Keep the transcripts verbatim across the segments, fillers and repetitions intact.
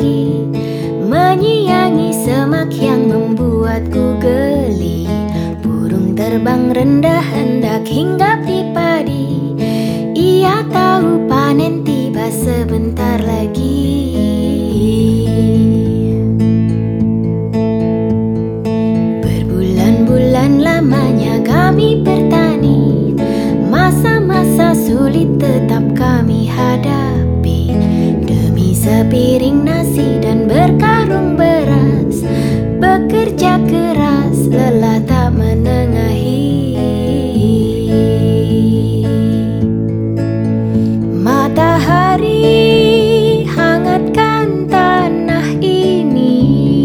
lagi, menyiangi semak yang membuatku geli. Burung terbang rendah hendak hinggap di padi, ia tahu panen tiba sebentar lagi. Berbulan-bulan lamanya kami bertani, masa-masa sulit tetap kami hadapi. Demi sepiring nasi dan berkarung beras, bekerja keras, lelah tak menengahi. Matahari hangatkan tanah ini,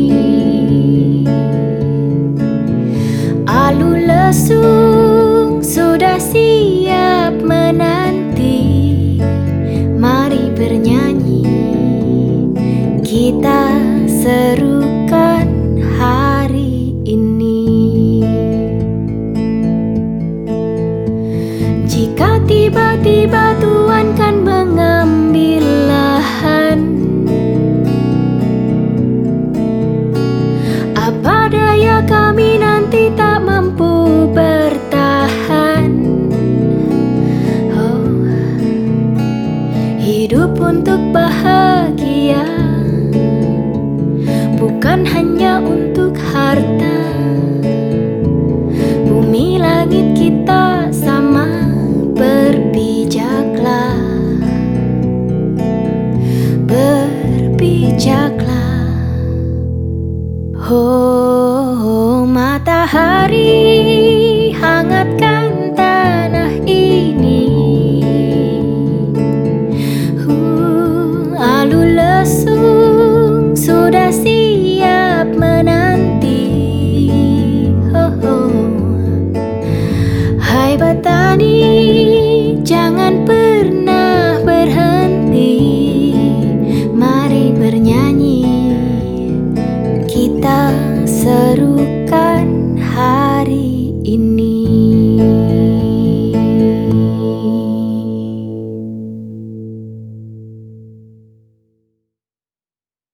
alu lesung sudah siap menanti. Mari bernyanyi, kita serukan hari ini. Jika tiba-tiba Tuhan kan mengambil lahan, apa daya kami nanti tak mampu bertahan. Oh, hidup untuk bahagia, bukan hanya untuk harta. Bumi langit kita sama, berbijaklah, berbijaklah. Oh, matahari hangatkan tanah ini, uh, alu lesung sudah siap menanti. Oh, oh. Hai petani, jangan pernah berhenti, mari bernyanyi, kita serukan hari ini.